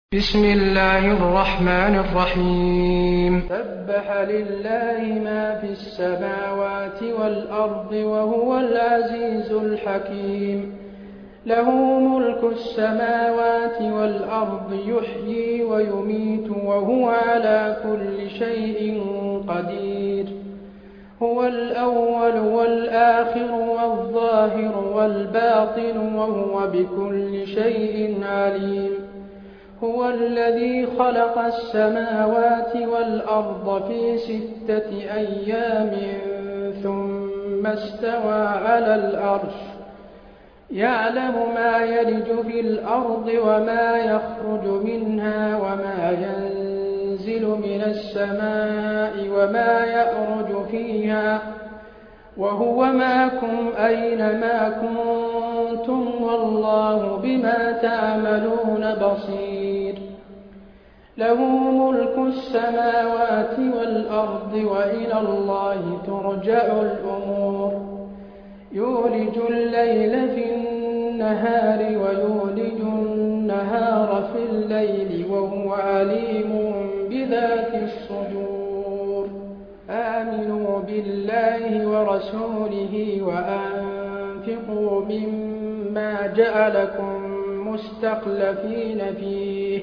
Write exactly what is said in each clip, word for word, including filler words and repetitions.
بسم الله الرحمن الرحيم سبح لله ما في السماوات والأرض وهو العزيز الحكيم له ملك السماوات والأرض يحيي ويميت وهو على كل شيء قدير هو الأول والآخر والظاهر والباطن وهو بكل شيء عليم هو الذي خلق السماوات والأرض في ستة أيام ثم استوى على العرش يعلم ما يلج في الأرض وما يخرج منها وما ينزل من السماء وما يعرج فيها وهو معكم أينما كنتم والله بما تعملون بصير له ملك السماوات والأرض وإلى الله ترجع الأمور يولج الليل في النهار ويولج النهار في الليل وهو عليم بذات الصدور آمنوا بالله ورسوله وأنفقوا مما جعلكم مستخلفين فيه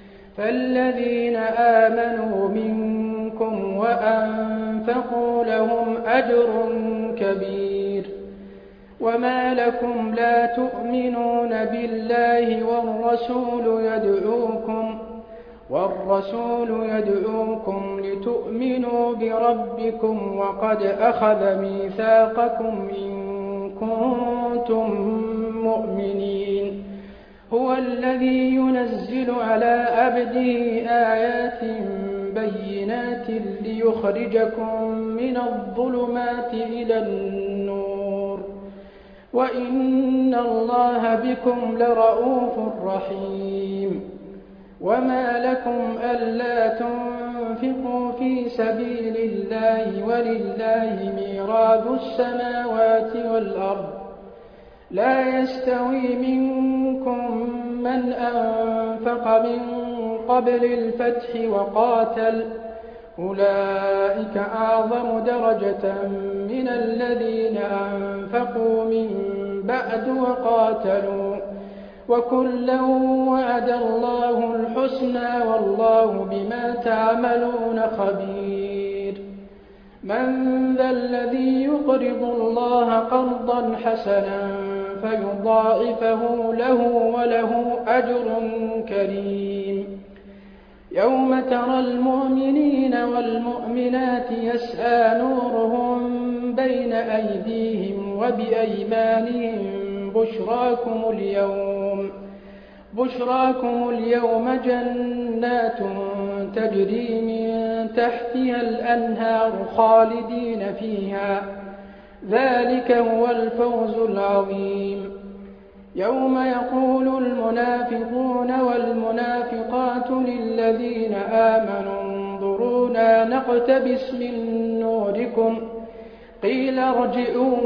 فالذين آمنوا منكم وأنفقوا لهم أجر كبير وما لكم لا تؤمنون بالله والرسول يدعوكم والرسول يدعوكم لتؤمنوا بربكم وقد أخذ ميثاقكم إن كنتم مؤمنين هو الذي ينزل على عبده آيات بينات ليخرجكم من الظلمات إلى النور وإن الله بكم لرءوف رحيم وما لكم ألا تنفقوا في سبيل الله ولله ميراث السماوات والأرض لا يستوي منكم من أنفق من قبل الفتح وقاتل أولئك أعظم درجة من الذين أنفقوا من بعد وقاتلوا وكلا وعد الله الحسنى والله بما تعملون خبير من ذا الذي يقرض الله قرضا حسنا فيضاعفه له وله أجر كريم يوم ترى المؤمنين والمؤمنات يسعى نورهم بين أيديهم وبأيمانهم بشراكم اليوم بشراكم اليوم جنات تجري من تحتها الأنهار خالدين فيها ذلك هو الفوز العظيم يوم يقول المنافقون والمنافقات للذين آمنوا انظرونا نقتبس من نوركم قيل ارجعوا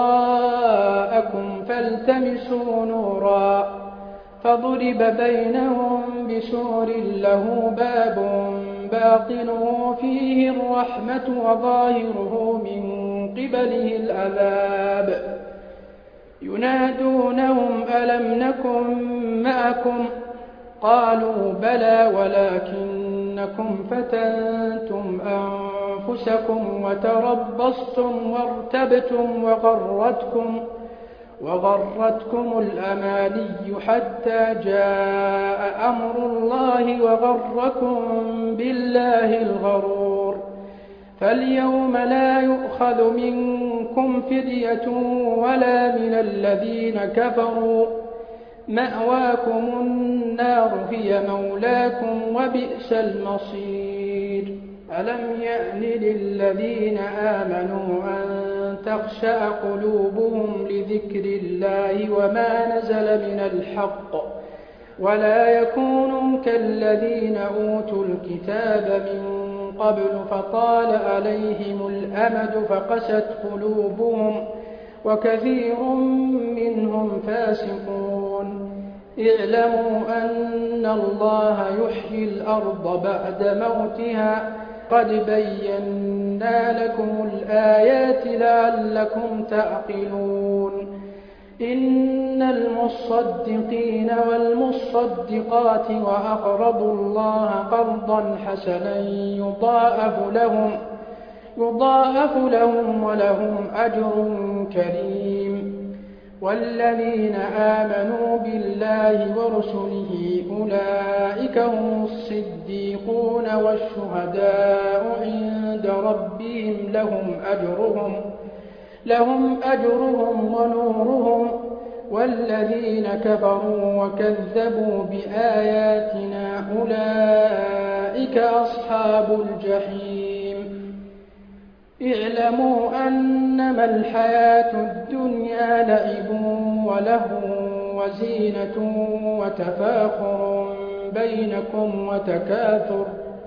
وراءكم فالتمسوا نورا فضرب بينهم بسور له باب باطنه فيه الرحمة وظاهره من قبله العذاب ينادونهم ألم نكن معكم قالوا بلى ولكنكم فتنتم أنفسكم وتربصتم وارتبتم وغرتكم وغرتكم الأماني حتى جاء أمر الله وغركم بالله الغرور فاليوم لا يؤخذ منكم فدية ولا من الذين كفروا مأواكم النار هي مولاكم وبئس المصير ألم يأن للذين آمنوا أن تخشع قلوبهم لذكر الله وما نزل من الحق ولا يكونوا كالذين أوتوا الكتاب من قبل فطال عليهم الأمد فقست قلوبهم وكثير منهم فاسقون اعلموا أن الله يحيي الأرض بعد موتها قد بينا لكم الآيات لعلكم تعقلون إن المصدقين والمصدقات وأقرضوا الله قرضا حسنا يضاعف لهم يضاعف لهم ولهم أجر كريم والذين آمنوا بالله ورسله أولئك هم الصديقون والشهداء عند ربهم لهم أجرهم لهم أجرهم ونورهم والذين كفروا وكذبوا بآياتنا أولئك أصحاب الجحيم اعلموا أنما الحياة الدنيا لعب ولهو وزينة وتفاخر بينكم وتكاثر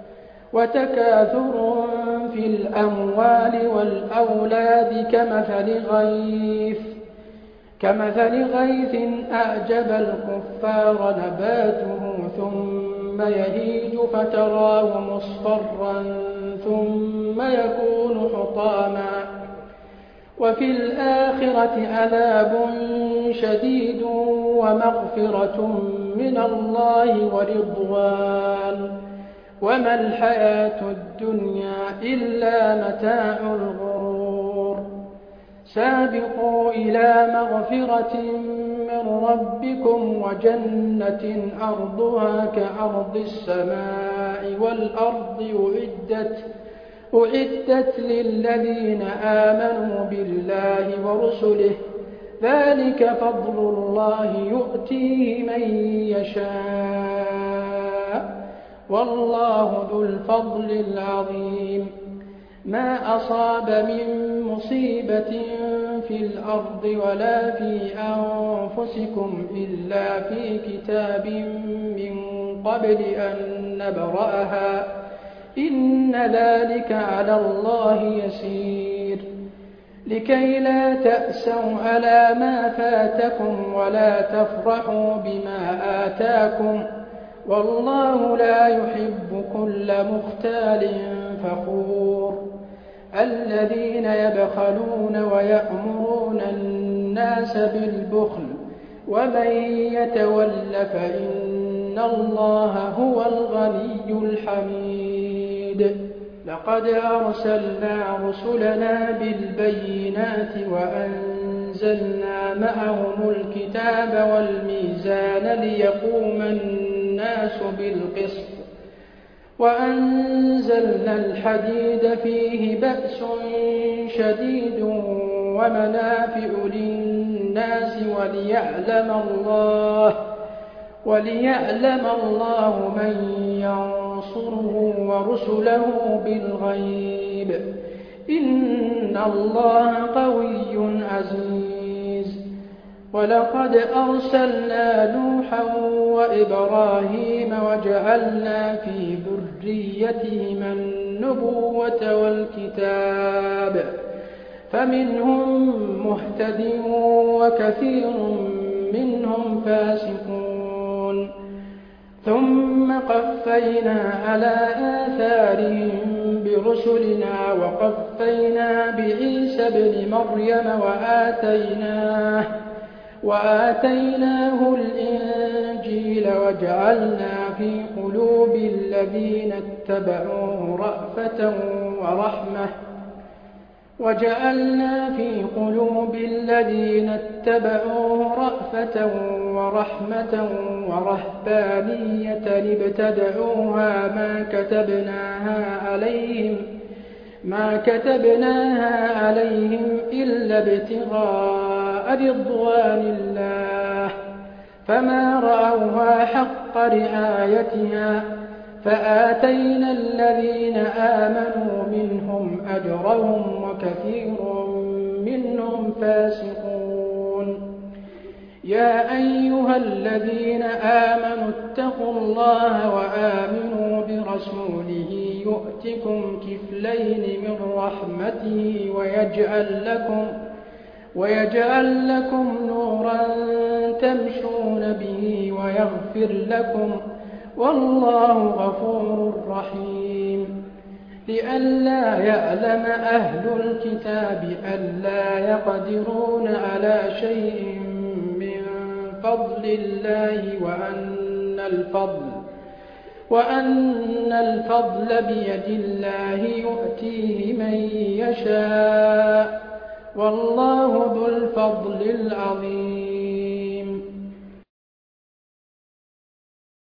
وتكاثر في الأموال والأولاد كمثل غيث كمثل غيث أعجب الكفار نباته ثم يهيج فتراه مصفرا ثم يكون حطاما وفي الآخرة عذاب شديد ومغفرة من الله ورضوان وما الحياة الدنيا إلا متاع الغرور سابقوا إلى مغفرة من ربكم وجنة أرضها كأرض السماء والأرض أعدت أعدت للذين آمنوا بالله ورسله ذلك فضل الله يؤتيه من يشاء والله ذو الفضل العظيم ما أصاب من مصيبة في الأرض ولا في أنفسكم إلا في كتاب من قبل أن نبرأها إن ذلك على الله يسير لكي لا تأسوا على ما فاتكم ولا تفرحوا بما آتاكم والله لا يحب كل مختال فخور الذين يبخلون ويأمرون الناس بالبخل ومن يتول فإن الله هو الغني الحميد لقد أرسلنا رسلنا بالبينات وأنزلنا معهم الكتاب والميزان ليقوم الناس بالقسط وأنزلنا الحديد فيه بأس شديد ومنافع للناس وليعلم الله وليعلم الله من ينصره ورسله بالغيب إن الله قوي عزيز ولقد أرسلنا نوحا وإبراهيم وجعلنا في ذريتهما النبوة والكتاب فمنهم مهتد وكثير منهم فاسقون ثم قفينا على آثارهم برسلنا وقفينا بعيسى ابن مريم وآتيناه وآتيناه الإنجيل وجعلنا في قلوب الذين اتبعوه رأفة ورحمة وجعلنا في قلوب الذين اتبعوه رأفة ورحمة ورهبانية ابتدعوها ما كتبناها عليهم ما كتبناها عليهم إلا ابتغاء رضوان الله فما رعوها حق رعايتها فآتينا الذين آمنوا منهم أجرهم وكثير منهم فاسقون يا أيها الذين آمنوا اتقوا الله وآمنوا برسوله يؤتكم كفلين من رحمته ويجعل لكم ويجعل لكم نورا تمشون به ويغفر لكم والله غفور رحيم لئلا يعلم أهل الكتاب ألا يقدرون على شيء من فضل الله وأن الفضل وأن الفضل بيد الله يؤتيه من يشاء والله ذو الفضل العظيم